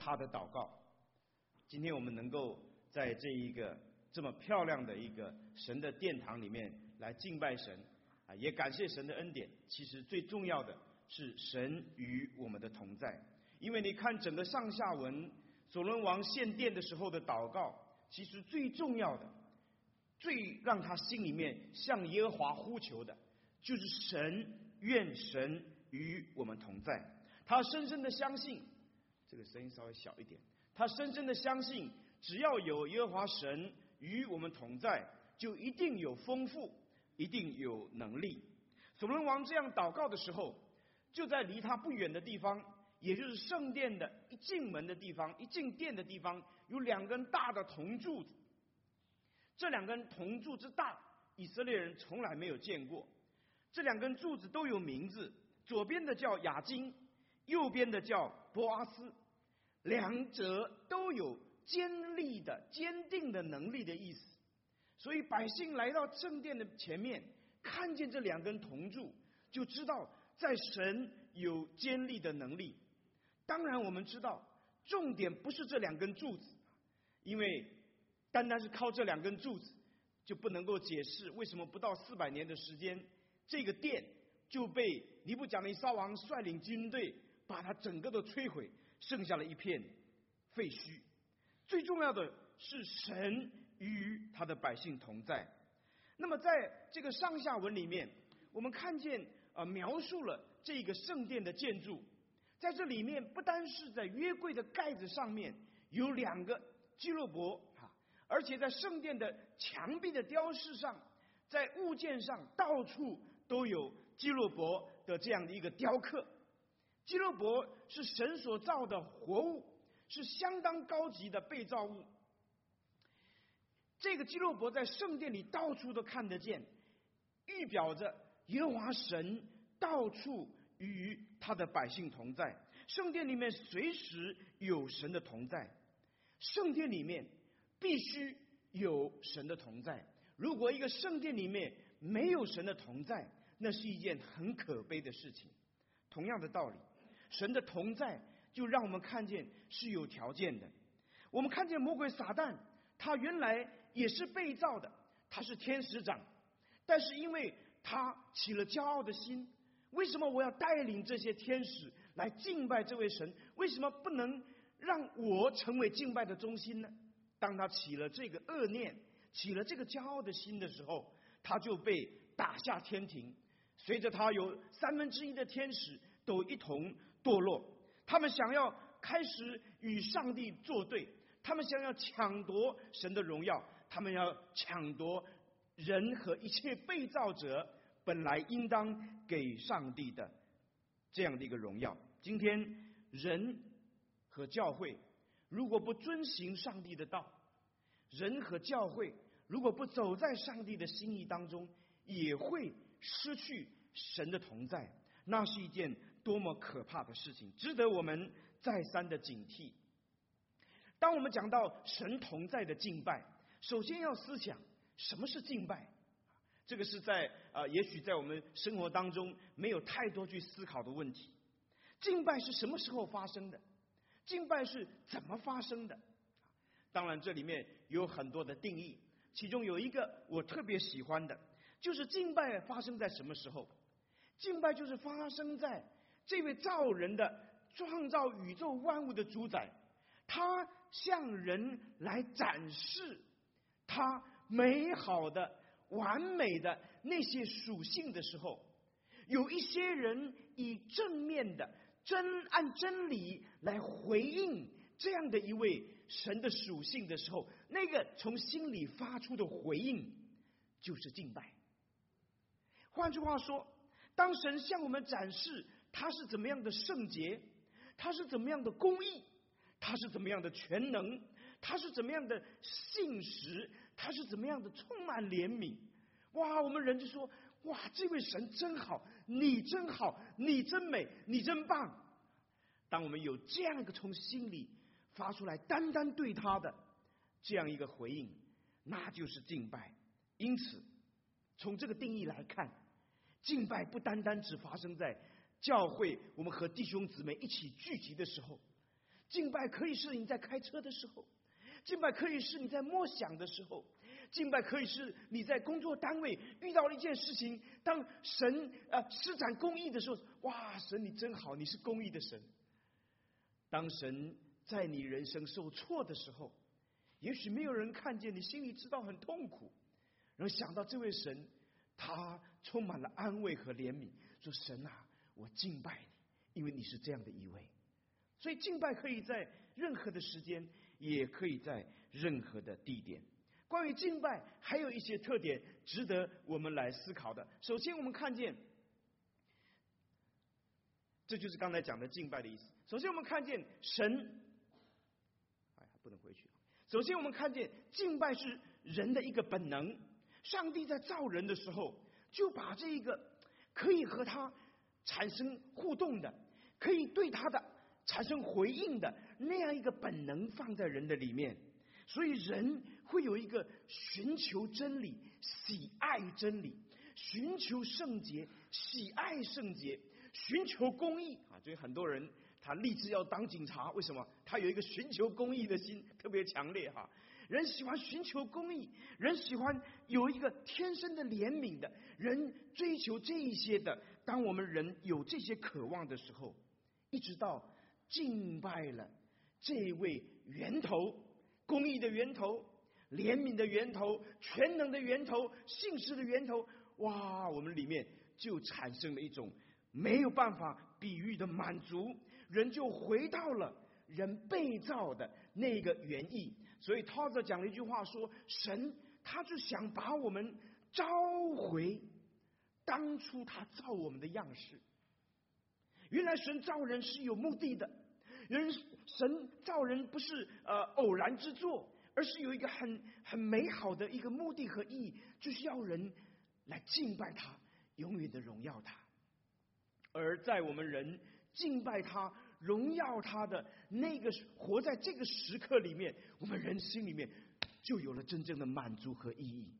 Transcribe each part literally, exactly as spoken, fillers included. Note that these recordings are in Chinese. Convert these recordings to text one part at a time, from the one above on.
他的祷告。今天我们能够在这一个这么漂亮的一个神的殿堂里面来敬拜神啊，也感谢神的恩典。其实最重要的是神与我们的同在，因为你看整个上下文，所罗门王献殿的时候的祷告，其实最重要的，最让他心里面向耶和华呼求的，就是神，愿神与我们同在。他深深的相信，这个声音稍微小一点，他深深的相信，只要有耶和华神与我们同在，就一定有丰富，一定有能力。所罗门王这样祷告的时候，就在离他不远的地方，也就是圣殿的一进门的地方，一进殿的地方，有两根大的铜柱子。这两根铜柱之大，以色列人从来没有见过。这两根柱子都有名字，左边的叫雅金，右边的叫波阿斯，两者都有坚立的、坚定的能力的意思。所以百姓来到圣殿的前面，看见这两根铜柱，就知道在神有坚立的能力。当然我们知道，重点不是这两根柱子，因为单单是靠这两根柱子就不能够解释为什么不到四百年的时间，这个殿就被尼布甲尼撒王率领军队把它整个都摧毁，剩下了一片废墟。最重要的是神与他的百姓同在。那么在这个上下文里面，我们看见呃描述了这个圣殿的建筑。在这里面不单是在约柜的盖子上面有两个基路伯，而且在圣殿的墙壁的雕饰上，在物件上到处都有基路伯的这样的一个雕刻。基路伯是神所造的活物，是相当高级的被造物。这个基路伯在圣殿里到处都看得见，预表着耶和华神到处与他的百姓同在。圣殿里面随时有神的同在，圣殿里面必须有神的同在。如果一个圣殿里面没有神的同在，那是一件很可悲的事情。同样的道理，神的同在就让我们看见是有条件的。我们看见魔鬼撒旦，他原来也是被造的，他是天使长，但是因为他起了骄傲的心，为什么我要带领这些天使来敬拜这位神？为什么不能让我成为敬拜的中心呢？当他起了这个恶念，起了这个骄傲的心的时候，他就被打下天庭。随着他有三分之一的天使都一同堕落，他们想要开始与上帝作对，他们想要抢夺神的荣耀，他们要抢夺人和一切被造者本来应当给上帝的这样的一个荣耀。今天人和教会如果不遵行上帝的道，人和教会如果不走在上帝的心意当中，也会失去神的同在。那是一件多么可怕的事情，值得我们再三的警惕。当我们讲到神同在的敬拜，首先要思想什么是敬拜。这个是在呃，也许在我们生活当中没有太多去思考的问题。敬拜是什么时候发生的？敬拜是怎么发生的？当然这里面有很多的定义，其中有一个我特别喜欢的，就是敬拜发生在什么时候？敬拜就是发生在这位造人的、创造宇宙万物的主宰，他向人来展示他美好的、完美的那些属性的时候。有一些人以正面的真按真理来回应这样的一位神的属性的时候，那个从心里发出的回应就是敬拜。换句话说，当神向我们展示他是怎么样的圣洁，他是怎么样的公义，他是怎么样的全能，他是怎么样的信实，他是怎么样的充满怜悯，哇，我们人就说，哇，这位神真好，你真好，你真美，你真棒。当我们有这样一个从心里发出来单单对他的这样一个回应，那就是敬拜。因此从这个定义来看，敬拜不单单只发生在教会我们和弟兄姊妹一起聚集的时候， 敬拜可以是你在开车的时候，敬拜可以是你在默想的时候，敬拜可以是你在工作单位遇到了一件事情，当神呃施展公义的时候，哇，神你真好，你是公义的神。当神在你人生受挫的时候，也许没有人看见，你心里知道很痛苦，然后想到这位神，他充满了安慰和怜悯，说神啊，我敬拜你，因为你是这样的一位。所以敬拜可以在任何的时间，也可以在任何的地点。关于敬拜还有一些特点值得我们来思考的。首先我们看见，这就是刚才讲的敬拜的意思。首先我们看见神，哎，不能回去。首先我们看见敬拜是人的一个本能，上帝在造人的时候就把这一个可以和他产生互动的，可以对他的产生回应的那样一个本能放在人的里面，所以人会有一个寻求真理、喜爱真理，寻求圣洁、喜爱圣洁，寻求公义啊！所以很多人他立志要当警察，为什么？他有一个寻求公义的心特别强烈哈。人喜欢寻求公义，人喜欢有一个天生的怜悯的，人追求这一些的。当我们人有这些渴望的时候，一直到敬拜了这位源头，公义的源头，怜悯的源头，全能的源头，信实的源头，哇，我们里面就产生了一种没有办法比喻的满足，人就回到了人被造的那个原意。所以涛子讲了一句话说，神他就想把我们召回当初他造我们的样式。原来神造人是有目的的，人神造人不是呃偶然之作，而是有一个很很美好的一个目的和意义，就是要人来敬拜他，永远的荣耀他。而在我们人敬拜他、荣耀他的那个活在这个时刻里面，我们人心里面就有了真正的满足和意义。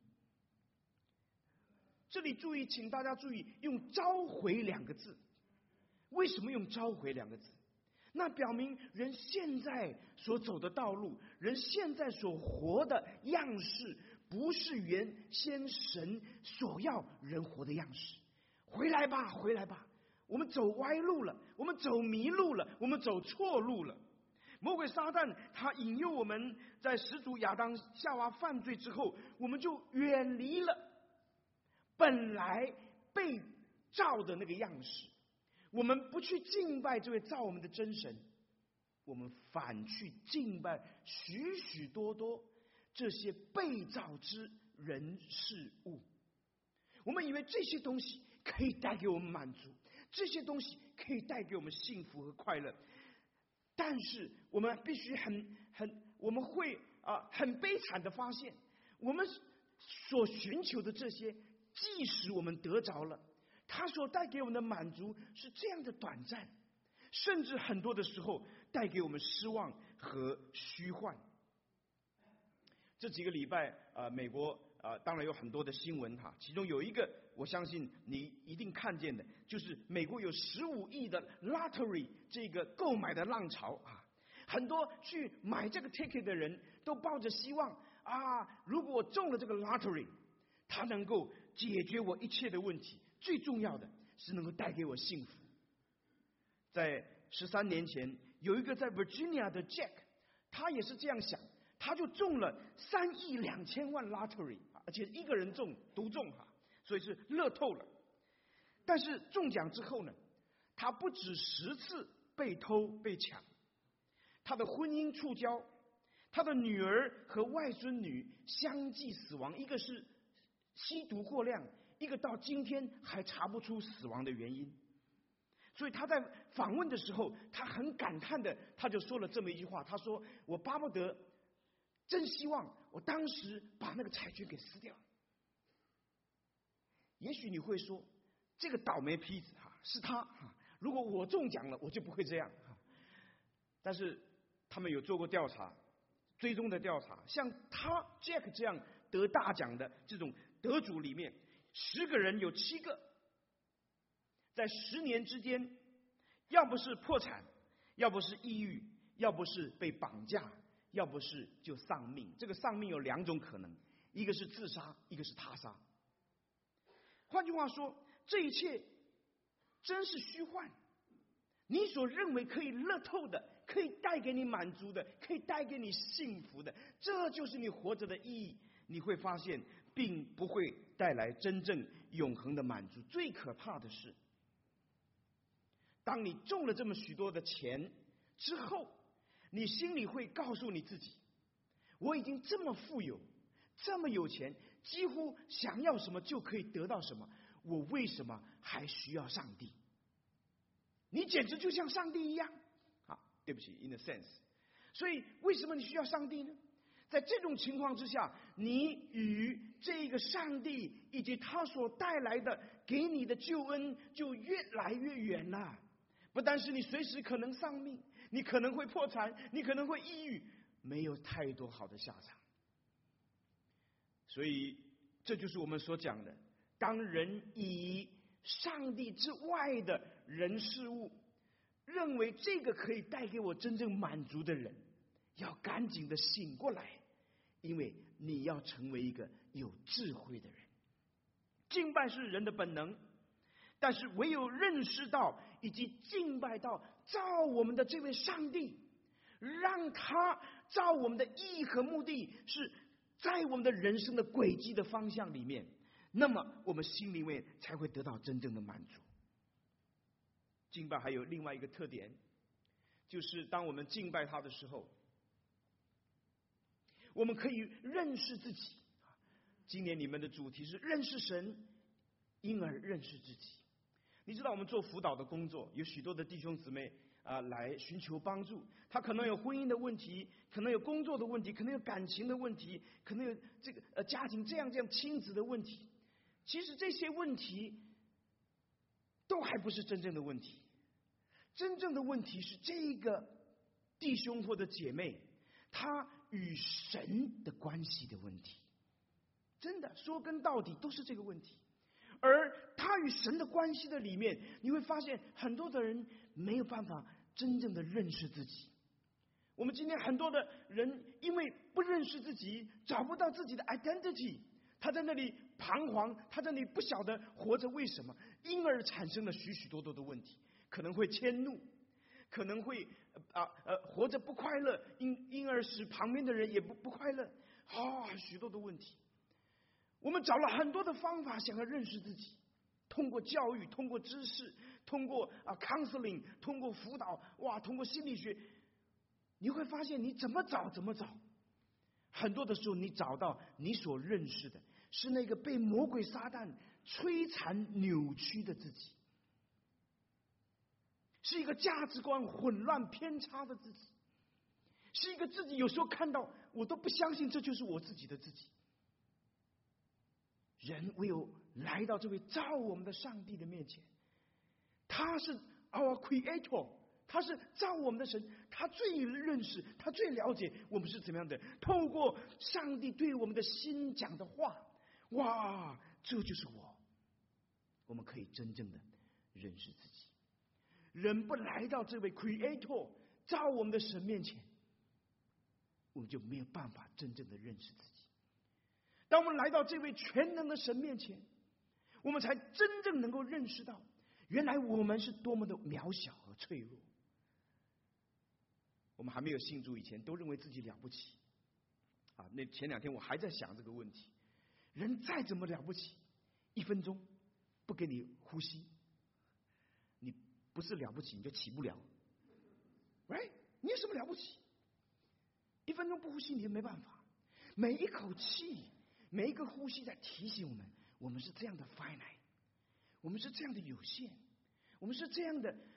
这里注意，请大家注意，用召回两个字。为什么用召回两个字？那表明人现在所走的道路，人现在所活的样式，不是原先神所要人活的样式。回来吧，回来吧，我们走歪路了，我们走迷路了，我们走错路了。魔鬼撒旦他引诱我们，在始祖亚当夏娃犯罪之后，我们就远离了本来被造的那个样式。我们不去敬拜这位造我们的真神，我们反去敬拜许许多多这些被造之人事物。我们以为这些东西可以带给我们满足，这些东西可以带给我们幸福和快乐，但是我们必须很很我们会啊很悲惨的发现，我们所寻求的这些，即使我们得着了，他所带给我们的满足是这样的短暂，甚至很多的时候带给我们失望和虚幻。这几个礼拜呃美国呃当然有很多的新闻哈，其中有一个我相信你一定看见的，就是美国有十五亿的 lottery 这个购买的浪潮啊，很多去买这个 ticket 的人都抱着希望啊，如果我中了这个 lottery， 它能够解决我一切的问题，最重要的是能够带给我幸福。在十三年前，有一个在 Virginia 的 Jack， 他也是这样想，他就中了三亿两千万 lottery， 而且一个人中独中哈，所以是乐透了。但是中奖之后呢，他不止十次被偷被抢，他的婚姻触礁，他的女儿和外孙女相继死亡，一个是吸毒过量，一个到今天还查不出死亡的原因。所以他在访问的时候，他很感叹的，他就说了这么一句话，他说，我巴不得，真希望我当时把那个彩券给撕掉。也许你会说，这个倒霉坯子哈是他哈，如果我中奖了，我就不会这样哈。但是他们有做过调查，追踪的调查，像他 Jack 这样得大奖的这种得主里面，十个人有七个在十年之间，要不是破产，要不是抑郁， 要不是被绑架，要不是就丧命。这个丧命有两种可能，一个是自杀，一个是他杀。换句话说，这一切真是虚幻。你所认为可以乐透的，可以带给你满足的，可以带给你幸福的，这就是你活着的意义。你会发现并不会带来真正永恒的满足。最可怕的是，当你中了这么许多的钱之后，你心里会告诉你自己，我已经这么富有，这么有钱，几乎想要什么就可以得到什么，我为什么还需要上帝？你简直就像上帝一样啊！对不起 ，in a sense。所以为什么你需要上帝呢？在这种情况之下，你与这个上帝以及他所带来的给你的救恩就越来越远了。不但是你随时可能丧命，你可能会破产，你可能会抑郁，没有太多好的下场。所以这就是我们所讲的，当人以上帝之外的人事物认为这个可以带给我真正满足的人，要赶紧的醒过来，因为你要成为一个有智慧的人。敬拜是人的本能，但是唯有认识到以及敬拜到造我们的这位上帝，让他造我们的意义和目的是在我们的人生的轨迹的方向里面，那么我们心里面才会得到真正的满足。敬拜还有另外一个特点，就是当我们敬拜他的时候，我们可以认识自己。今年你们的主题是认识神，因而认识自己。你知道我们做辅导的工作，有许多的弟兄姊妹啊、呃、来寻求帮助，他可能有婚姻的问题，可能有工作的问题，可能有感情的问题，可能有这个呃家庭这样这样亲子的问题。其实这些问题都还不是真正的问题，真正的问题是这个弟兄或者姐妹他与神的关系的问题。真的说根到底都是这个问题。而他与神的关系的里面，你会发现很多的人没有办法真正的认识自己。我们今天很多的人因为不认识自己，找不到自己的 identity， 他在那里彷徨，他在那里不晓得活着为什么，因而产生了许许多多的问题，可能会迁怒，可能会啊呃活着不快乐，因因而使旁边的人也不不快乐，啊许多的问题。我们找了很多的方法想要认识自己，通过教育，通过知识，通过啊 counseling， 通过辅导，哇，通过心理学，你会发现你怎么找怎么找。很多的时候你找到你所认识的是那个被魔鬼撒旦摧残扭曲的自己，是一个价值观混乱偏差的自己，是一个自己有时候看到我都不相信这就是我自己的自己。人唯有来到这位造我们的上帝的面前，他是 our creator， 他是造我们的神，他最认识，他最了解我们是怎么样的。透过上帝对我们的心讲的话，哇，这就是我，我们可以真正的认识自己。人不来到这位 creator 造我们的神面前，我们就没有办法真正的认识自己。当我们来到这位全能的神面前，我们才真正能够认识到，原来我们是多么的渺小和脆弱。我们还没有信主以前，都认为自己了不起啊！那前两天我还在想这个问题：人再怎么了不起，一分钟不给你呼吸，你不是了不起，你就起不了。right？ 你有什么了不起？一分钟不呼吸，你就没办法。每一口气，每一个呼吸在提醒我们，我们是这样的 finite， 我们是这样的有限，我们是这样的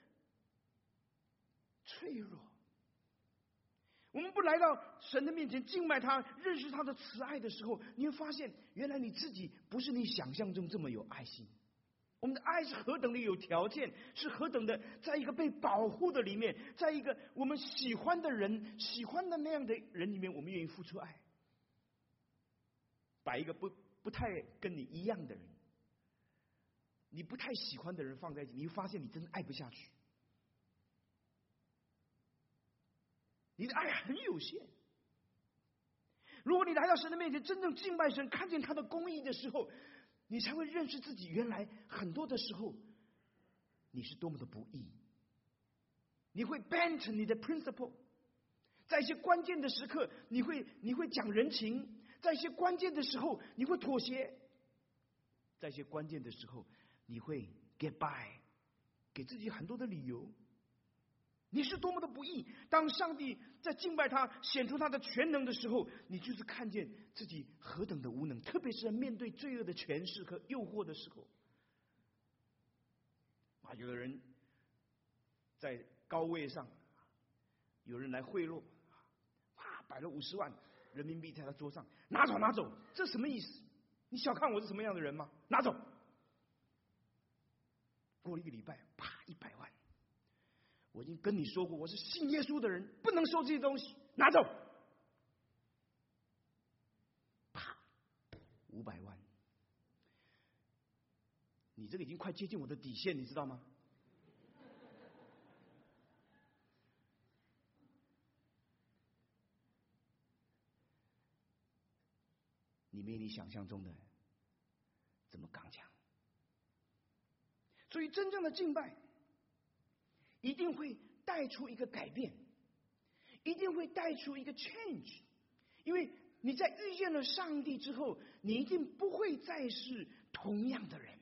脆弱。我们不来到神的面前敬拜他，认识他的慈爱的时候，你会发现原来你自己不是你想象中这么有爱心。我们的爱是何等的有条件，是何等的在一个被保护的里面，在一个我们喜欢的人喜欢的那样的人里面，我们愿意付出爱。把一个不不太跟你一样的人，你不太喜欢的人放在一起，你会发现你真的爱不下去。 你的爱很有限。如果你来到神的面前，真正敬拜神，看见他的公义的时候，你才会认识自己，原来很多的时候你是多么的不义。你会 bend 你的 principle， 在一些关键的时刻，你会你会讲人情，在一些关键的时候，你会妥协，在一些关键的时候，你会 get by， 给自己很多的理由。你是多么的不义！当上帝在敬拜他、显出他的全能的时候，你就是看见自己何等的无能，特别是在面对罪恶的权势和诱惑的时候。啊，有的人在高位上，有人来贿赂，哇，摆了五十万人民币在他桌上，拿走拿走，这什么意思？你小看我是什么样的人吗？拿走！过了一个礼拜，啪，一百万。我已经跟你说过，我是信耶稣的人，不能收这些东西，拿走。啪，五百万，你这个已经快接近我的底线，你知道吗？你没你想象中的这么刚强。所以真正的敬拜一定会带出一个改变，一定会带出一个 change， 因为你在遇见了上帝之后，你一定不会再是同样的人。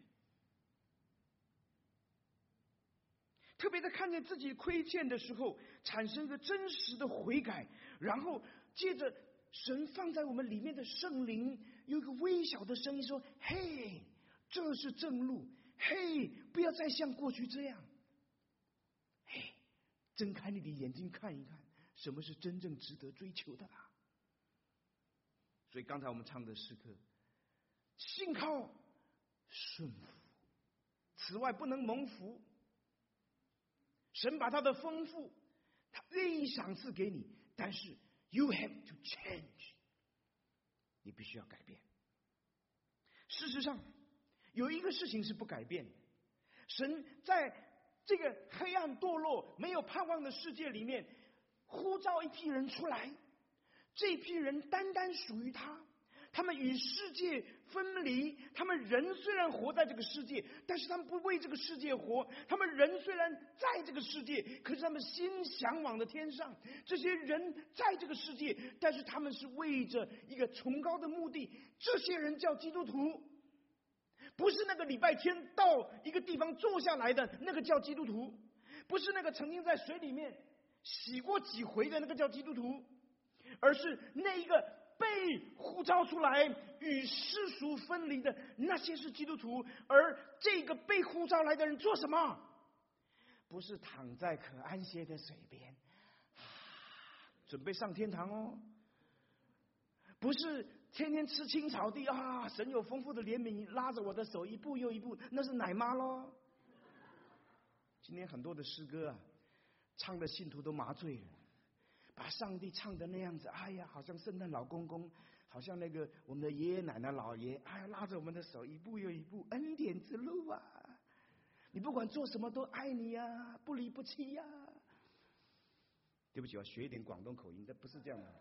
特别在看见自己亏欠的时候，产生一个真实的悔改，然后接着神放在我们里面的圣灵有一个微小的声音说：嘿，这是正路，嘿，不要再像过去这样，嘿，睁开你的眼睛看一看，什么是真正值得追求的啦。所以刚才我们唱的诗歌，信靠顺服，此外不能蒙福。神把他的丰富，他愿意赏赐给你，但是 you have to change， 你必须要改变。事实上有一个事情是不改变的，神在这个黑暗堕落没有盼望的世界里面呼召一批人出来，这批人单单属于他，他们与世界分离，他们人虽然活在这个世界，但是他们不为这个世界活，他们人虽然在这个世界，可是他们心向往的天上。这些人在这个世界，但是他们是为着一个崇高的目的，这些人叫基督徒，不是那个礼拜天到一个地方坐下来的那个叫基督徒，不是那个曾经在水里面洗过几回的那个叫基督徒，而是那一个被呼召出来与世俗分离的那些是基督徒。而这个被呼召来的人做什么？不是躺在可安歇的水边，准备上天堂哦，不是天天吃青草地啊，神有丰富的怜悯，拉着我的手一步又一步，那是奶妈咯。今天很多的诗歌啊，唱的信徒都麻醉了，把上帝唱的那样子，哎呀，好像圣诞老公公，好像那个我们的爷爷奶奶老爷，哎呀，拉着我们的手一步又一步，恩典之路啊，你不管做什么都爱你呀、啊，不离不弃呀、啊。对不起，我学一点广东口音，这不是这样的。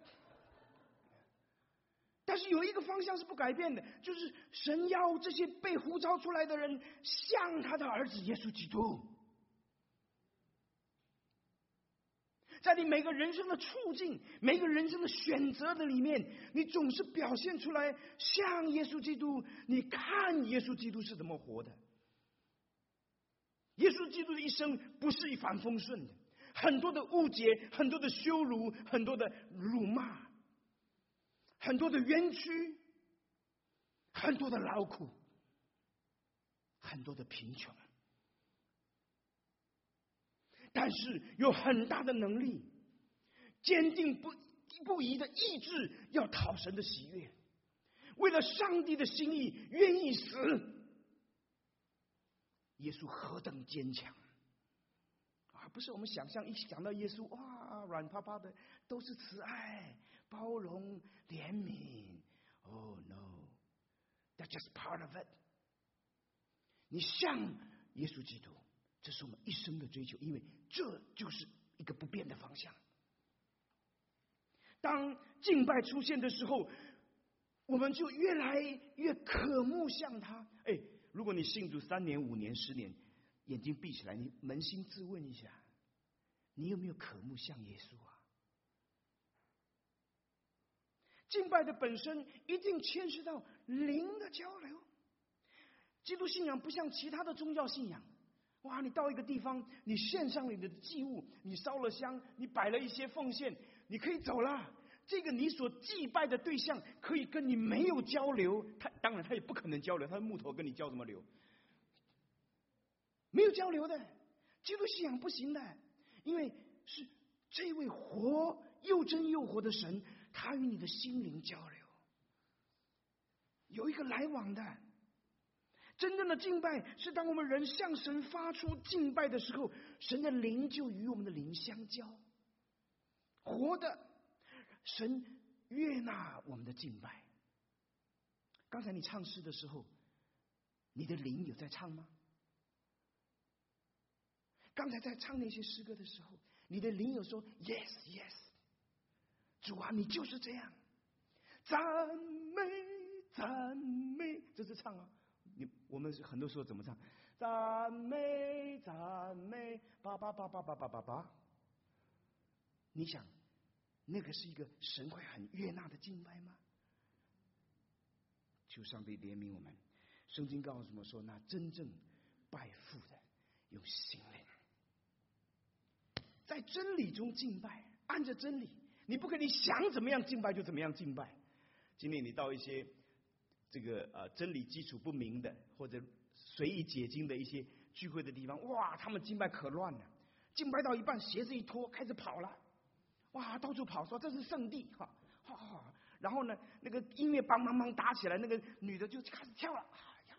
但是有一个方向是不改变的，就是神要这些被呼召出来的人像他的儿子耶稣基督。在你每个人生的处境，每个人生的选择的里面，你总是表现出来像耶稣基督。你看耶稣基督是怎么活的。耶稣基督的一生不是一帆风顺的，很多的误解，很多的羞辱，很多的辱骂，很多的冤屈，很多的劳苦，很多的贫穷，但是有很大的能力，坚定不不移的意志，要讨神的喜悦，为了上帝的心意愿意死。耶稣何等坚强啊！不是我们想象，一想到耶稣，哇，软趴趴的，都是慈爱、包容、怜悯。Oh no, that's just part of it。你像耶稣基督，这是我们一生的追求，因为这就是一个不变的方向。 当敬拜出现的时候，我们就越来越渴慕向他。哎，如果你信主三年、五年、十年，眼睛闭起来，你扪心自问一下，你有没有渴慕向耶稣啊？敬拜的本身一定牵涉到灵的交流。基督信仰不像其他的宗教信仰，哇，你到一个地方，你献上你的祭物，你烧了香，你摆了一些奉献，你可以走了。这个你所祭拜的对象可以跟你没有交流，他当然他也不可能交流，他的木头跟你交什么流？没有交流的。基督信仰不行的，因为是这位活又真又活的神，他与你的心灵交流，有一个来往的。真正的敬拜是当我们人向神发出敬拜的时候，神的灵就与我们的灵相交，活的神悦纳我们的敬拜。刚才你唱诗的时候，你的灵有在唱吗？刚才在唱那些诗歌的时候，你的灵有说 yes yes， 主啊，你就是这样，赞美赞美，这是唱啊。你我们很多时候怎么唱？赞美赞美，叭叭叭叭叭叭叭叭。你想，那个是一个神会很悦纳的敬拜吗？求上帝怜悯我们。圣经告诉我们说，那真正拜父的，用心灵，在真理中敬拜，按着真理，你不可以想怎么样敬拜就怎么样敬拜。今天你到一些这个呃真理基础不明的，或者随意解经的一些聚会的地方，哇，他们敬拜可乱了，敬拜到一半鞋子一脱开始跑了，哇，到处跑说这是圣地哈，哈哈，然后呢那个音乐梆梆梆打起来，那个女的就开始跳了，哎呀，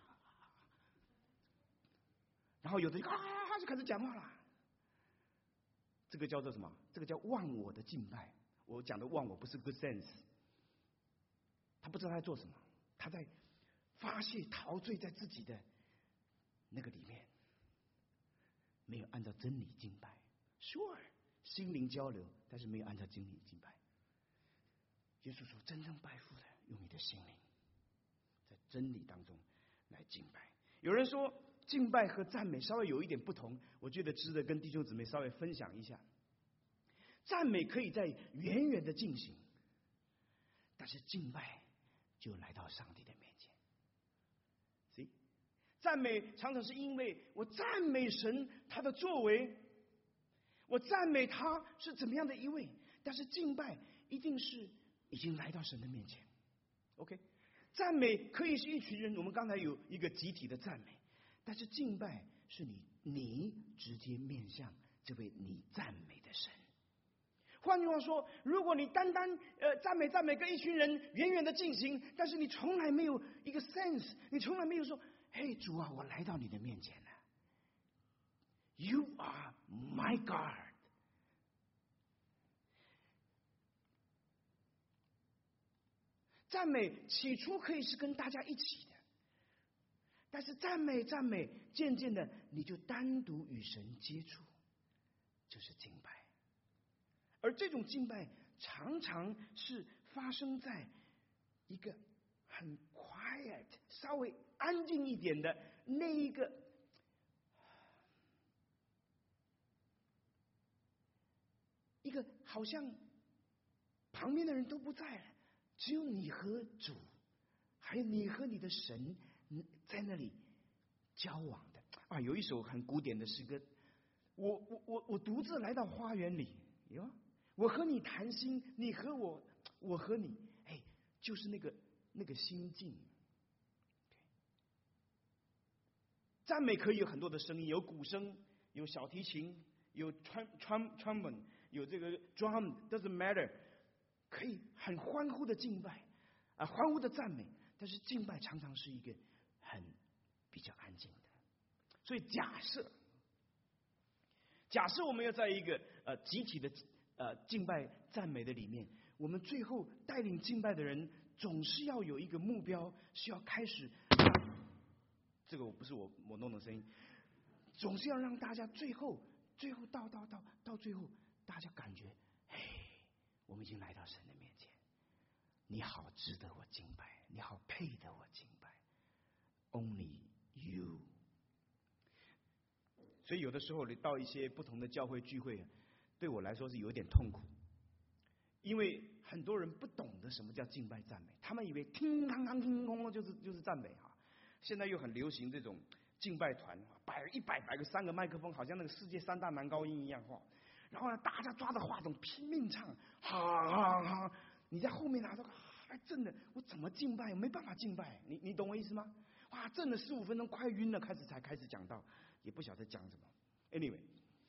然后有的就啊就开始讲话了，这个叫做什么？这个叫忘我的敬拜。我讲的忘我不是 good sense， 他不知道他在做什么，他在发泄陶醉在自己的那个里面，没有按照真理敬拜。Sure， 心灵交流，但是没有按照真理敬拜。耶稣说，真正拜父的，用你的心灵在真理当中来敬拜。有人说敬拜和赞美稍微有一点不同，我觉得值得跟弟兄姊妹稍微分享一下。赞美可以在远远的进行，但是敬拜就来到上帝的面前。See？ 赞美常常是因为我赞美神他的作为，我赞美他是怎么样的一位，但是敬拜一定是已经来到神的面前。 OK， 赞美可以是一群人，我们刚才有一个集体的赞美，但是敬拜是你你直接面向这位你赞美的神。换句话说，如果你单单呃赞美赞美跟一群人远远的进行，但是你从来没有一个 sense， 你从来没有说，嘿主啊，我来到你的面前了 ，You are my God。赞美起初可以是跟大家一起的，但是赞美赞美，渐渐的你就单独与神接触，就是敬拜。而这种敬拜常常是发生在一个很 quiet 稍微安静一点的那一个一个好像旁边的人都不在了，只有你和主还有你和你的神在那里交往的啊。有一首很古典的诗歌，我我我我独自来到花园里，哟，我和你谈心，你和我，我和你，哎，就是那个那个心境。赞美可以有很多的声音，有鼓声，有小提琴，有川川川本，有这个 drum，doesn't matter， 可以很欢呼的敬拜啊，欢呼的赞美。但是敬拜常常是一个很比较安静的。所以假设，假设我们要在一个呃集体的。呃，敬拜赞美的里面，我们最后带领敬拜的人，总是要有一个目标，是要开始。这个我不是我我弄的声音，总是要让大家最后最后到到到到最后，大家感觉，嘿，我们已经来到神的面前，你好值得我敬拜，你好配得我敬拜 ，Only you。所以有的时候你到一些不同的教会聚会，对我来说是有点痛苦，因为很多人不懂得什么叫敬拜赞美，他们以为听当当听空就是就是赞美哈。现在又很流行这种敬拜团，摆一百摆个三个麦克风，好像那个世界三大男高音一样哈。然后呢，大家抓着话筒拼命唱，哈哈哈！你在后面拿着，哎，真的，我怎么敬拜？没办法敬拜，你你懂我意思吗？哇，震了十五分钟，快晕了，开始才开始讲到，也不晓得讲什么。Anyway，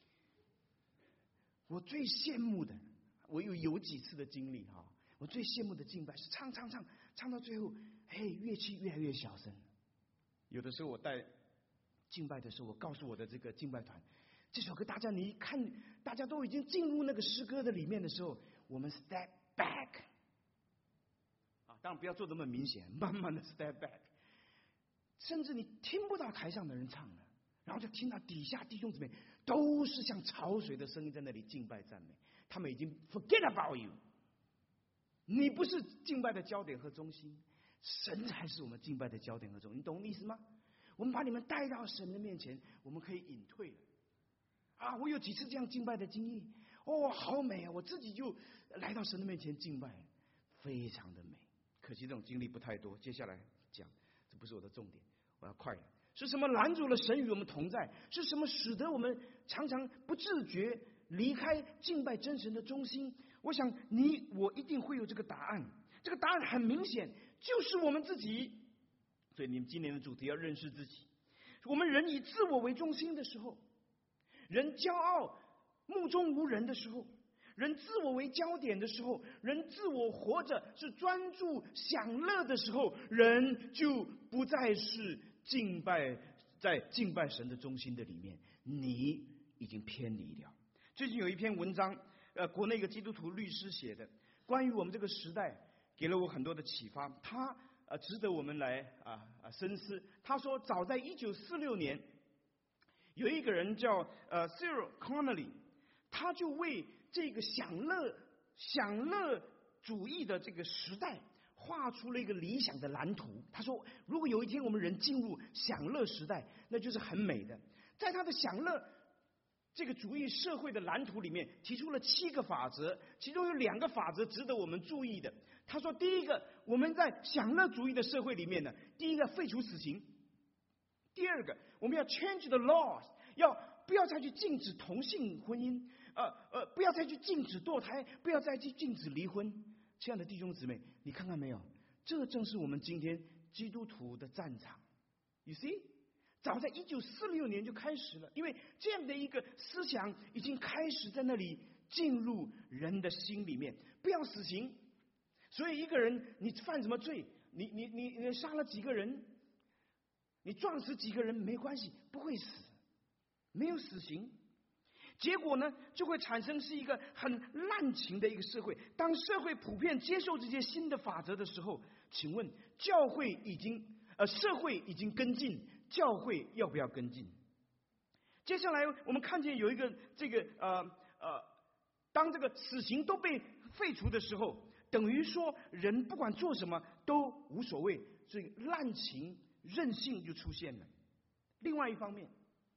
我最羡慕的，我有有几次的经历哈，我最羡慕的敬拜是唱唱唱唱到最后，嘿，乐器越来越小声。有的时候我带敬拜的时候，我告诉我的这个敬拜团，这首歌大家你一看，大家都已经进入那个诗歌的里面的时候，我们 step back 啊，当然不要做这么明显，慢慢的 step back， 甚至你听不到台上的人唱了，然后就听到底下弟兄姊妹都是像潮水的声音在那里敬拜赞美，他们已经 forget about you， 你不是敬拜的焦点和中心，神才是我们敬拜的焦点和中心，你懂我意思吗？我们把你们带到神的面前，我们可以隐退了。啊，我有几次这样敬拜的经历，哦，好美啊！我自己就来到神的面前敬拜，非常的美。可惜这种经历不太多，接下来讲，这不是我的重点，我要快了。是什么拦住了神与我们同在？是什么使得我们常常不自觉离开敬拜真神的中心？我想你我一定会有这个答案。这个答案很明显，就是我们自己。所以你们今年的主题要认识自己。我们人以自我为中心的时候，人骄傲目中无人的时候，人自我为焦点的时候，人自我活着是专注享乐的时候，人就不再是敬拜在敬拜神的中心的里面，你已经偏离了。最近有一篇文章，呃，国内一个基督徒律师写的，关于我们这个时代，给了我很多的启发。他呃，值得我们来啊啊深思。他说，早在一九四六年，有一个人叫呃 Cyril Connolly， 他就为这个享乐享乐主义的这个时代画出了一个理想的蓝图。他说，如果有一天我们人进入享乐时代，那就是很美的。在他的享乐这个主义社会的蓝图里面，提出了七个法则，其中有两个法则值得我们注意的。他说，第一个，我们在享乐主义的社会里面呢，第一个废除死刑；第二个，我们要 change the laws， 要不要再去禁止同性婚姻，呃呃，不要再去禁止堕胎，不要再去禁止离婚。亲爱的弟兄姊妹，你看看没有？这正是我们今天基督徒的战场。You see？早在一九四六年就开始了，因为这样的一个思想已经开始在那里进入人的心里面，不要死刑。所以一个人你犯什么罪，你你你你杀了几个人，你撞死几个人没关系，不会死，没有死刑。结果呢，就会产生是一个很滥情的一个社会。当社会普遍接受这些新的法则的时候，请问教会已经呃社会已经跟进，教会要不要跟进？接下来我们看见有一个这个呃呃，当这个死刑都被废除的时候，等于说人不管做什么都无所谓，所以滥情任性就出现了。另外一方面，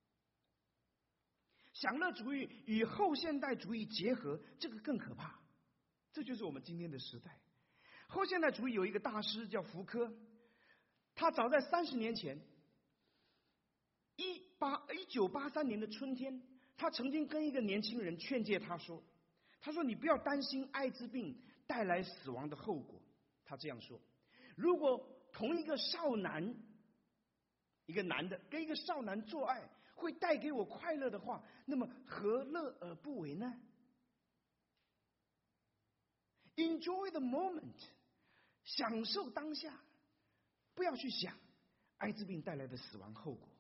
享乐主义与后现代主义结合，这个更可怕。这就是我们今天的时代。后现代主义有一个大师叫福柯，他早在三十年前，一八一九八三年的春天，他曾经跟一个年轻人劝诫他说：“他说你不要担心艾滋病带来死亡的后果。”他这样说：“如果同一个少男，一个男的跟一个少男做爱会带给我快乐的话，那么何乐而不为呢？ Enjoy the moment， 享受当下，不要去想艾滋病带来的死亡后果。”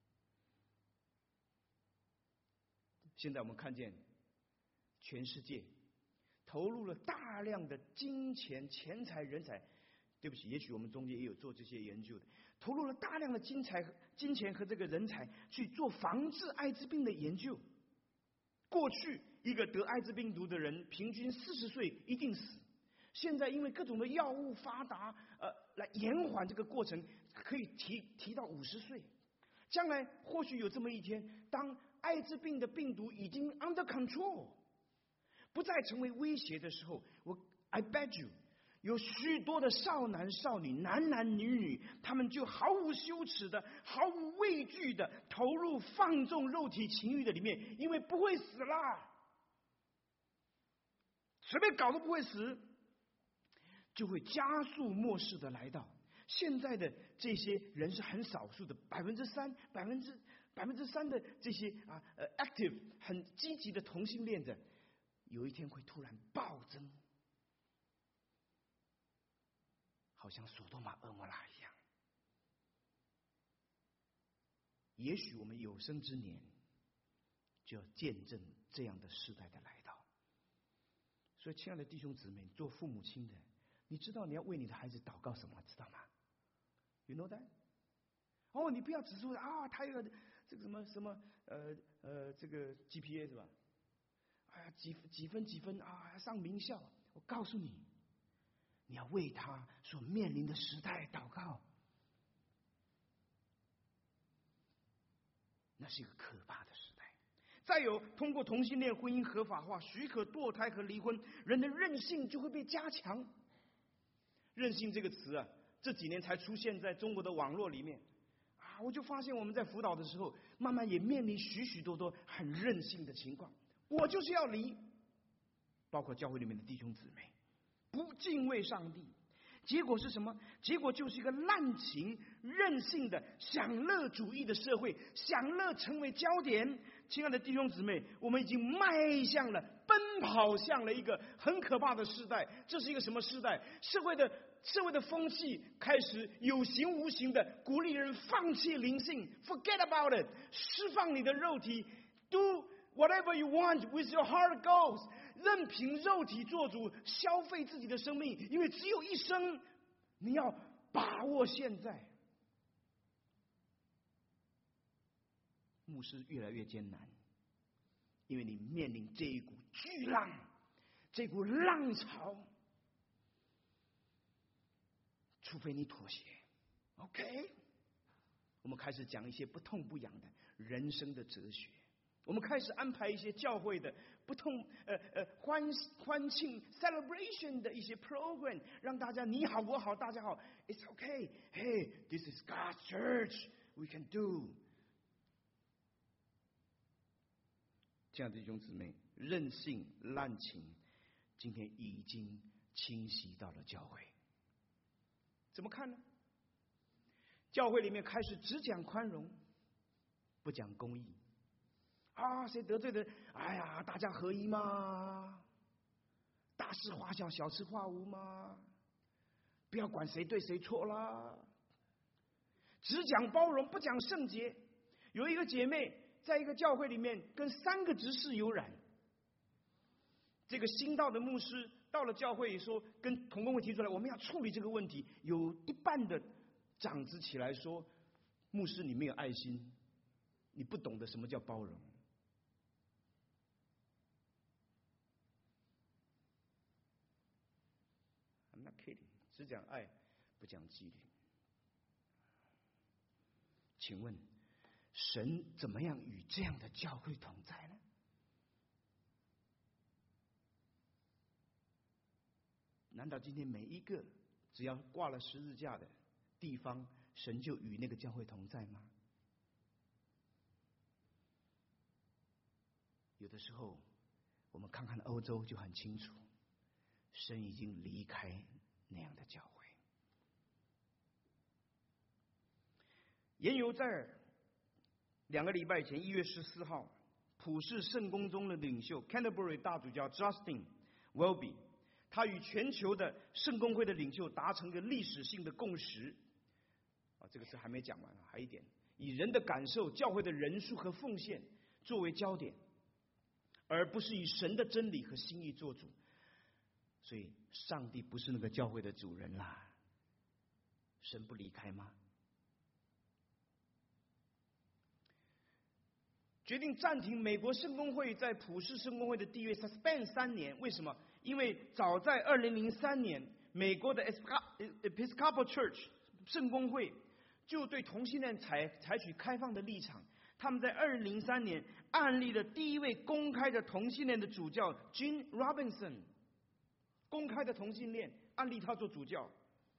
现在我们看见全世界投入了大量的金钱、钱财、人才，对不起，也许我们中间也有做这些研究的，投入了大量的金财、金钱和这个人才去做防治艾滋病的研究。过去一个得艾滋病毒的人平均四十岁一定死。现在因为各种的药物发达，呃，来延缓这个过程，可以提提到五十岁。将来或许有这么一天，当艾滋病的病毒已经 under control， 不再成为威胁的时候，我 I bet you， 有许多的少男少女、男男女女，他们就毫无羞耻的、毫无畏惧的投入放纵肉体情欲的里面，因为不会死啦，随便搞都不会死。就会加速末世的来到。现在的这些人是很少数的，百分之三、百分之百分之三的这些啊呃 active 很积极的同性恋者，有一天会突然暴增，好像索多玛蛾摩拉一样。也许我们有生之年就要见证这样的时代的来到。所以，亲爱的弟兄姊妹，做父母亲的，你知道你要为你的孩子祷告什么？知道吗 ？You know that？ 哦，你不要只说啊，他有这个什么什么呃呃这个 G P A 是吧？哎呀，几几分几分啊，上名校。我告诉你，你要为他所面临的时代祷告，那是一个可怕的时代。再有，通过同性恋婚姻合法化，许可堕胎和离婚，人的韧性就会被加强。韧性这个词啊，这几年才出现在中国的网络里面啊，我就发现我们在辅导的时候，慢慢也面临许许多多很任性的情况。我就是要离，包括教会里面的弟兄姊妹，不敬畏上帝，结果是什么？结果就是一个滥情、任性的享乐主义的社会，享乐成为焦点。亲爱的弟兄姊妹，我们已经迈向了、奔跑向了一个很可怕的时代。这是一个什么时代？社会的社会的风气开始有形无形的鼓励人放弃灵性 ，forget about it， 释放你的肉体 ，do whatever you want with your heart goes， 任凭肉体做主，消费自己的生命，因为只有一生，你要把握现在。牧师越来越艰难，因为你面临这一股巨浪，这股浪潮，除非你妥协 ，OK？ 我们开始讲一些不痛不痒的人生的哲学。我们开始安排一些教会的不同呃呃欢欢庆 celebration 的一些 program， 让大家你好我好大家好 ，It's okay， Hey， this is God's church， we can do。亲爱的弟兄姊妹，任性滥情，今天已经侵袭到了教会。怎么看呢？教会里面开始只讲宽容，不讲公义。啊，谁得罪的？哎呀，大家合一嘛，大事化小，小事化无嘛，不要管谁对谁错啦。只讲包容，不讲圣洁。有一个姐妹在一个教会里面跟三个执事有染，这个新到的牧师到了教会说，跟同工会提出来，我们要处理这个问题。有一半的长子起来说，牧师你没有爱心，你不懂得什么叫包容。I'm not kidding， 只讲爱，不讲纪律。请问，神怎么样与这样的教会同在呢？难道今天每一个只要挂了十字架的地方，神就与那个教会同在吗？有的时候，我们看看欧洲就很清楚。神已经离开那样的教会。言犹在耳。两个礼拜前，一月十四号，普世圣公宗的领袖 Canterbury 大主教 Justin Welby， 他与全球的圣公会的领袖达成个历史性的共识。啊，这个事还没讲完啊，还一点，以人的感受、教会的人数和奉献作为焦点，而不是以神的真理和心意做主。所以，上帝不是那个教会的主人啦，神不离开吗？ 决定暂停美国圣公会在普世圣公会的地位 suspend 三年。为什么？因为早在二零零三年，美国的 Episcopal Church 圣公会就对同性恋采采取开放的立场。他们在二零零三年案例了第一位公开的同性恋的主教 Gene Robinson， 公开的同性恋案例他做主教。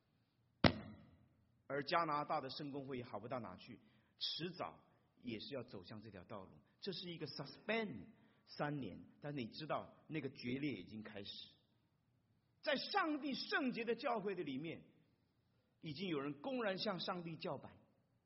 而加拿大的圣公会也好不到哪去，迟早也是要走向这条道路。这是一个 suspend 三年，但你知道那个决裂已经开始。在上帝圣洁的教会的里面，已经有人公然向上帝叫板。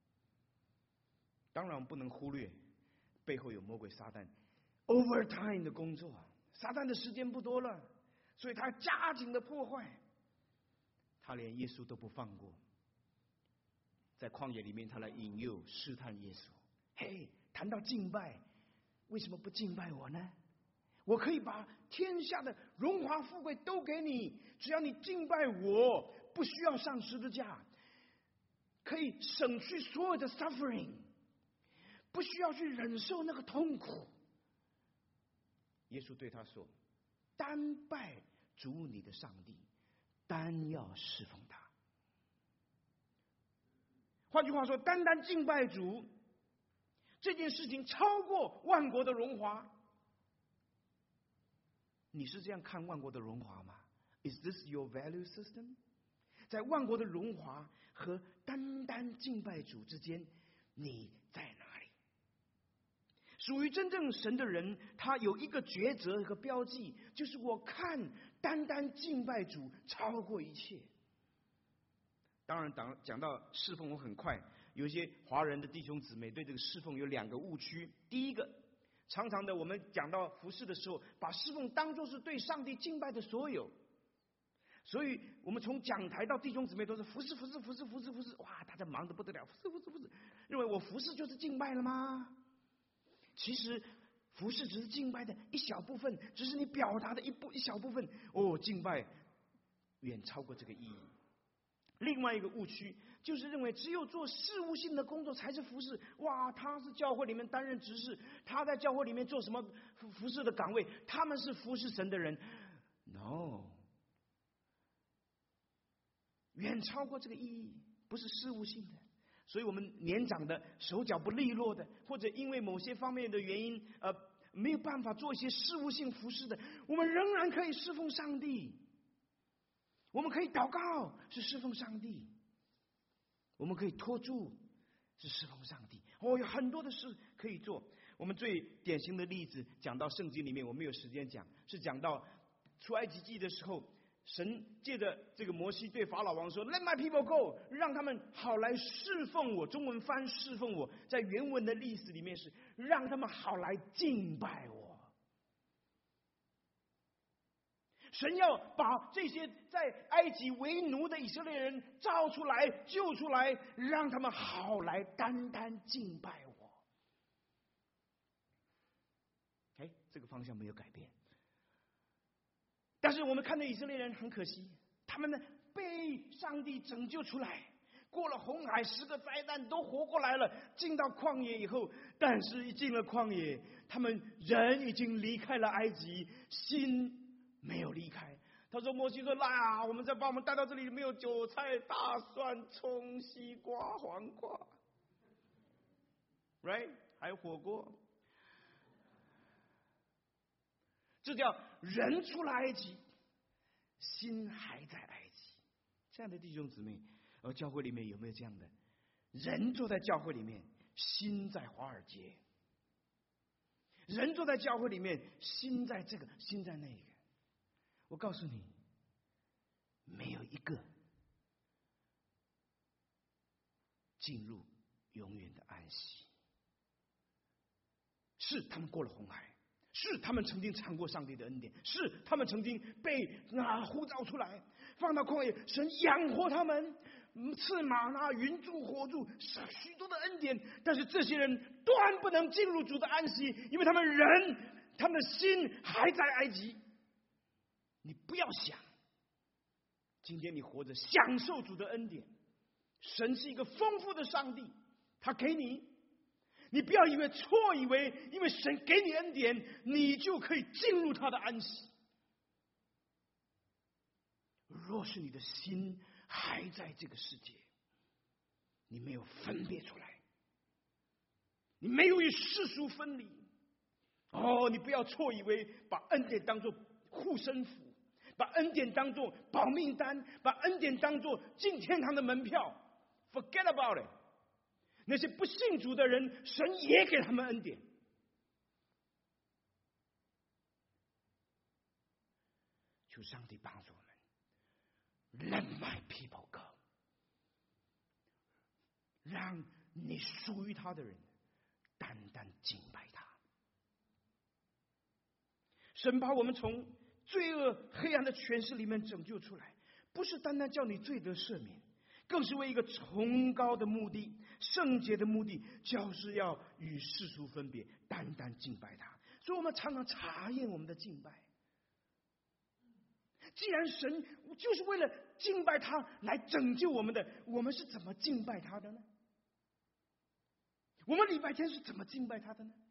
当然我们不能忽略背后有魔鬼撒旦 overtime 的工作。撒旦的时间不多了，所以他加紧的破坏，他连耶稣都不放过。在旷野里面，他来引诱试探耶稣。嘿，谈到敬拜，为什么不敬拜我呢？我可以把天下的荣华富贵都给你，只要你敬拜我，不需要上十字架，可以省去所有的 suffering， 不需要去忍受那个痛苦。耶稣对他说：单拜主你的上帝，单要侍奉他。换句话说，单单敬拜主这件事情超过万国的荣华。你是这样看万国的荣华吗？ Is this your value system？ 在万国的荣华和单单敬拜主之间，你在哪里？属于真正神的人，他有一个抉择和标记，就是我看单单敬拜主超过一切。当然讲讲到侍奉，我很快有一些华人的弟兄姊妹对这个侍奉有两个误区。第一个，常常的我们讲到服事的时候，把侍奉当作是对上帝敬拜的所有，所以我们从讲台到弟兄姊妹都是服事服事服事服事服事，哇，大家忙得不得了，服事服事服事，认为我服事就是敬拜了吗？其实服事只是敬拜的一小部分，只是你表达的一部一小部分。哦，敬拜远超过这个意义。另外一个误区就是认为只有做事务性的工作才是服事。哇，他是教会里面担任执事，他在教会里面做什么服事的岗位，他们是服事神的人。 No， 远超过这个意义，不是事务性的。所以我们年长的手脚不利落的，或者因为某些方面的原因呃没有办法做一些事务性服事的，我们仍然可以侍奉上帝。我们可以祷告，是侍奉上帝；我们可以托住，是侍奉上帝。哦，有很多的事可以做。我们最典型的例子讲到圣经里面，我没有时间讲，是讲到出埃及记的时候，神借着这个摩西对法老王说 ：“Let my people go， 让他们好来侍奉我。”中文翻侍奉我，在原文的历史里面是让他们好来敬拜我。神要把这些在埃及为奴的以色列人召出来、救出来，让他们好来单单敬拜我。哎，这个方向没有改变。但是我们看到以色列人很可惜，他们呢被上帝拯救出来，过了红海，十个灾难都活过来了，进到旷野以后，但是一进了旷野，他们人已经离开了埃及，心没有离开。他说：“摩西说，来啊，我们再把我们带到这里，没有韭菜、大蒜、葱、西瓜、黄瓜 ，right， 还有火锅。这叫人出了埃及，心还在埃及。这样的弟兄姊妹，而教会里面有没有这样的人坐在教会里面，心在华尔街？人坐在教会里面，心在这个，心在那个。我告诉你，没有一个进入永远的安息。是他们过了红海，是他们曾经尝过上帝的恩典，是他们曾经被啊呼召出来，放到旷野，神养活他们，赐马拿、云柱、火柱，许多的恩典。但是这些人断不能进入主的安息，因为他们人，他们的心还在埃及。你不要想，今天你活着享受主的恩典，神是一个丰富的上帝，他给你， 你不要以为错以为因为神给你恩典，你就可以进入他的安息。若是你的心还在这个世界，你没有分别出来，你没有与世俗分离。哦，你不要错以为把恩典当作护身符，把恩典当作保命单，把恩典当作进天堂的门票。Forget about it。那些不信主的人，神也给他们恩典。求上帝帮助我们 ，Let my people go， 让你属于他的人单单敬拜他。神把我们从罪恶黑暗的权势里面拯救出来，不是单单叫你罪得赦免，更是为一个崇高的目的、圣洁的目的，就是要与世俗分别，单单敬拜他。所以我们常常查验我们的敬拜。既然神就是为了敬拜他来拯救我们的，我们是怎么敬拜他的呢？我们礼拜天是怎么敬拜他的呢？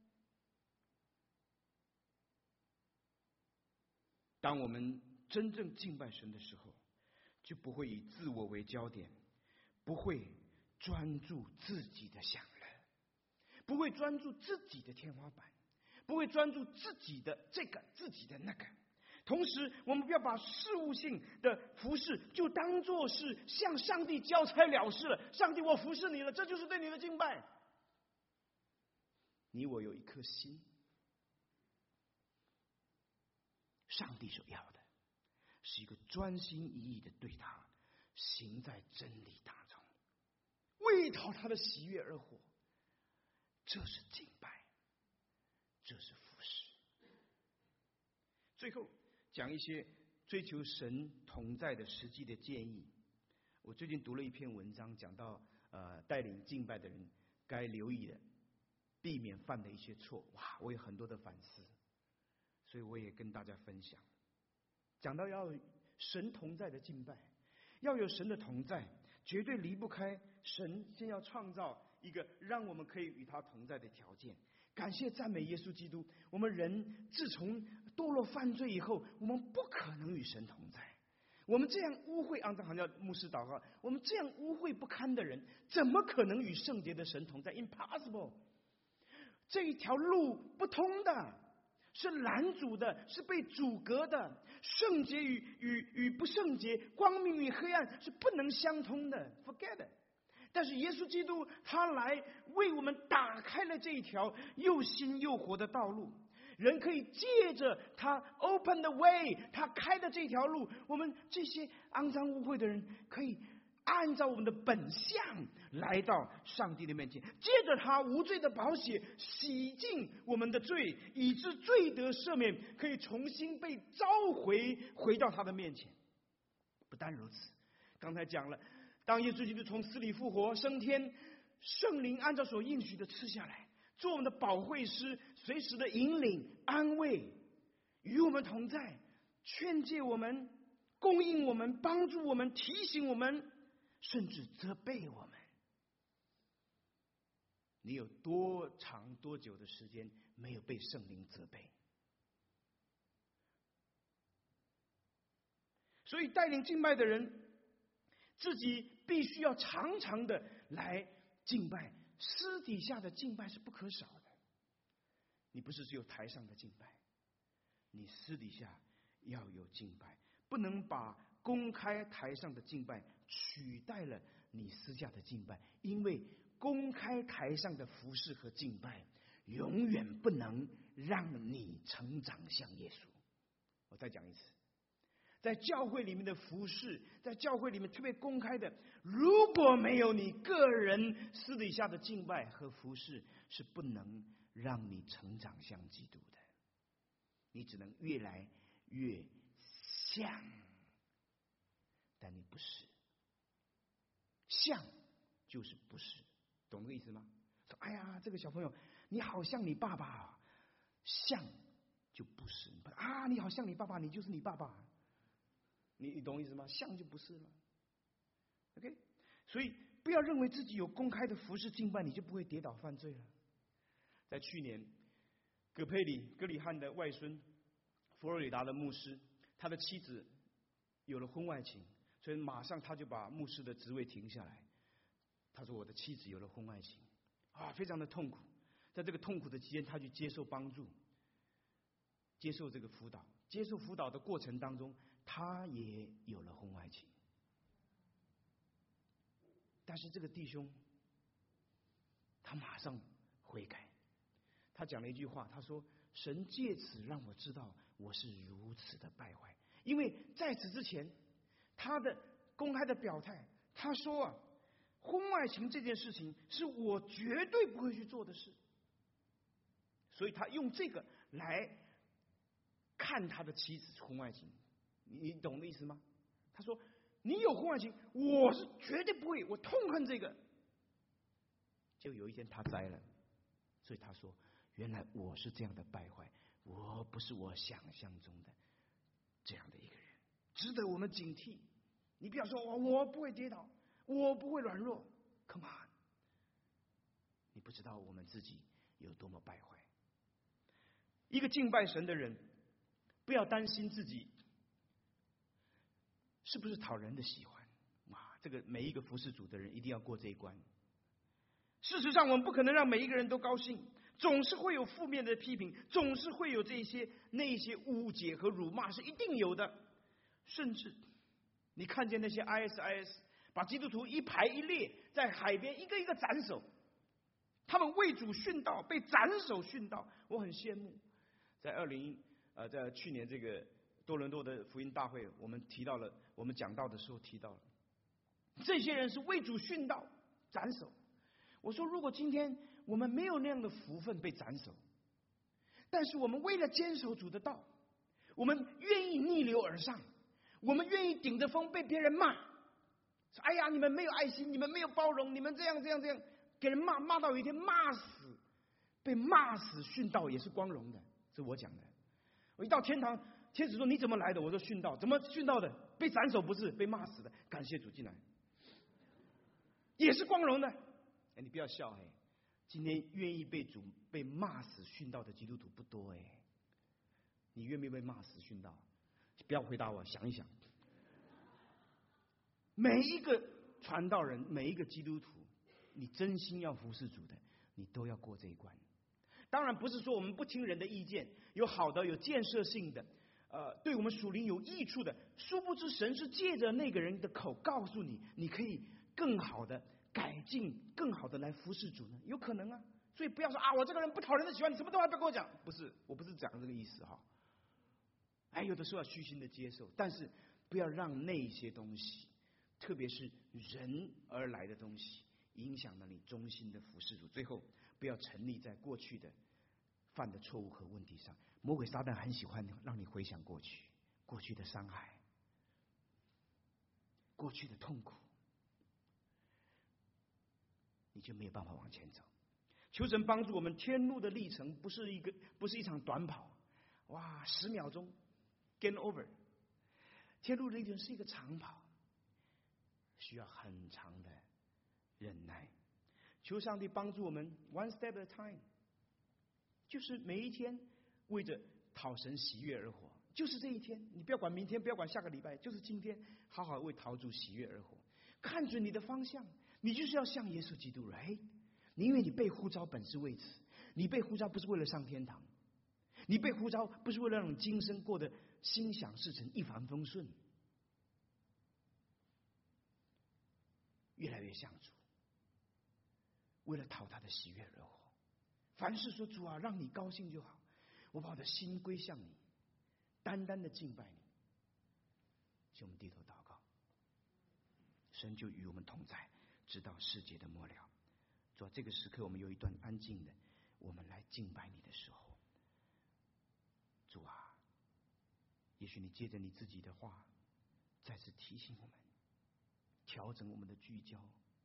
当我们真正敬拜神的时候，就不会以自我为焦点，不会专注自己的享乐，不会专注自己的天花板，不会专注自己的这个自己的那个。同时我们不要把事务性的服侍就当作是向上帝交差了事了，上帝我服侍你了，这就是对你的敬拜。你我有一颗心，上帝所要的是一个专心一意的对他行在真理当中，为讨他的喜悦而活，这是敬拜，这是服侍。最后讲一些追求神同在的实际的建议。我最近读了一篇文章，讲到呃带领敬拜的人该留意的、避免犯的一些错。哇，我有很多的反思，所以我也跟大家分享。讲到要神同在的敬拜，要有神的同在，绝对离不开神先要创造一个让我们可以与他同在的条件。感谢赞美耶稣基督，我们人自从堕落犯罪以后，我们不可能与神同在。我们这样污秽肮脏，好像牧师祷告，我们这样污秽不堪的人，怎么可能与圣洁的神同在？ Impossible。 这一条路不通的，是拦阻的，是被阻隔的。圣洁与与与不圣洁，光明与黑暗是不能相通的。 Forget it。但是耶稣基督他来为我们打开了这一条又新又活的道路，人可以借着他 open the way， 他开的这条路，我们这些肮脏污秽的人可以按照我们的本相来到上帝的面前，借着他无罪的宝血洗净我们的罪，以致罪得赦免，可以重新被召回回到他的面前。不但如此，刚才讲了，当耶稣基督从死里复活升天，圣灵按照所应许的赐下来，做我们的保惠师，随时的引领安慰，与我们同在，劝诫我们，供应我们，帮助我们，提醒我们，甚至责备我们。你有多长多久的时间没有被圣灵责备？所以带领敬拜的人自己必须要常常的来敬拜，私底下的敬拜是不可少的。你不是只有台上的敬拜，你私底下要有敬拜，不能把公开台上的敬拜取代了你私下的敬拜，因为公开台上的服事和敬拜永远不能让你成长像耶稣。我再讲一次，在教会里面的服事，在教会里面特别公开的，如果没有你个人私底下的敬拜和服事，是不能让你成长像基督的。你只能越来越像，但你不是。像就是不是，懂这个意思吗？说哎呀，这个小朋友你好像你爸爸啊，像就不是啊，你好像你爸爸，你就是你爸爸。你你懂意思吗？像就不是了。 OK， 所以不要认为自己有公开的服事敬拜，你就不会跌倒犯罪了。 在去年，葛佩里格里汉的外孙佛罗里达的牧师，他的妻子有了婚外情，所以马上他就把牧师的职位停下来。他说：“我的妻子有了婚外情，啊，非常的痛苦。在这个痛苦的期间，他去接受帮助，接受这个辅导。接受辅导的过程当中，他也有了婚外情。但是这个弟兄，他马上悔改。他讲了一句话，他说：‘神借此让我知道我是如此的败坏。’因为在此之前，他的公开的表态，他说啊，婚外情这件事情是我绝对不会去做的事。所以他用这个来看他的妻子婚外情，你懂的意思吗？他说：‘你有婚外情，我是绝对不会，我痛恨这个。’就有一天他栽了，所以他说：‘原来我是这样的败坏，我不是我想象中的这样的一个人，值得我们警惕。’你不要说我我不会跌倒，我不会软弱 ，Come on， 你不知道我们自己有多么败坏。一个敬拜神的人，不要担心自己是不是讨人的喜欢。哇，这个每一个服侍主的人一定要过这一关。事实上，我们不可能让每一个人都高兴，总是会有负面的批评，总是会有这些那些误解和辱骂，是一定有的。甚至你看见那些 I S I S 把基督徒一排一列在海边一个一个斩首，他们为主殉道，被斩首殉道，我很羡慕。在二零呃，在去年这个多伦多的福音大会，我们提到了，我们讲道的时候提到了，这些人是为主殉道斩首。我说，如果今天我们没有那样的福分被斩首，但是我们为了坚守主的道，我们愿意逆流而上，我们愿意顶着风被别人骂，说哎呀，你们没有爱心，你们没有包容，你们这样这样这样，给人骂，骂到有一天骂死，被骂死殉道也是光荣的，是我讲的。我一到天堂，天使说你怎么来的？我说殉道。怎么殉道的？被斩首不是，被骂死的。感谢主进来，也是光荣的。哎，你不要笑哎，今天愿意被主被骂死殉道的基督徒不多哎，你愿不愿意被骂死殉道？不要回答我，想一想。每一个传道人，每一个基督徒，你真心要服侍主的，你都要过这一关。当然不是说我们不听人的意见，有好的有建设性的，呃，对我们属灵有益处的，殊不知神是借着那个人的口告诉你，你可以更好的改进，更好的来服侍主呢，有可能啊。所以不要说啊，我这个人不讨人的喜欢，你什么都还不跟我讲，不是，我不是讲这个意思哈。哎，有的时候要虚心的接受，但是不要让那些东西，特别是人而来的东西，影响了你忠心的服侍主。最后，不要沉溺在过去的犯的错误和问题上。魔鬼撒旦很喜欢让你回想过去，过去的伤害，过去的痛苦，你就没有办法往前走。求神帮助我们，天路的历程不是一个，不是一场短跑，哇，十秒钟 game over。天路的历程是一个长跑，需要很长的忍耐。求上帝帮助我们 one step at a time， 就是每一天为着讨神喜悦而活，就是这一天，你不要管明天，不要管下个礼拜，就是今天，好好为讨主喜悦而活。看准你的方向，你就是要像耶稣基督来。你因为你被呼召本是为此，你被呼召不是为了上天堂，你被呼召不是为了让你今生过得心想事成、一帆风顺，越来越像主，为了讨他的喜悦而活。凡事说主啊，让你高兴就好，我把我的心归向你，单单的敬拜你。请我们低头祷告，神就与我们同在，直到世界的末了。主啊，这个时刻我们有一段安静的，我们来敬拜你的时候，主啊，也许你借着你自己的话，再次提醒我们，调整我们的聚焦，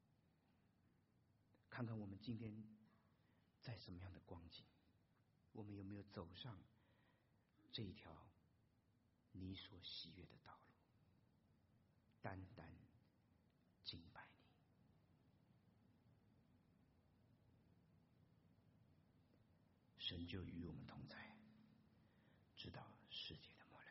看看我们今天在什么样的光景，我们有没有走上这一条你所喜悦的道路，单单敬拜你。 神就与我们同在，直到世界的末了。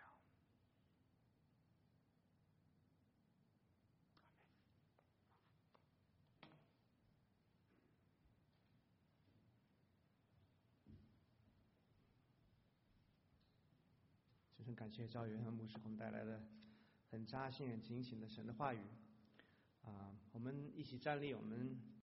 真是感谢赵元和牧师给我们带来的很扎心、很警醒的神的话语啊！我们一起站立，我们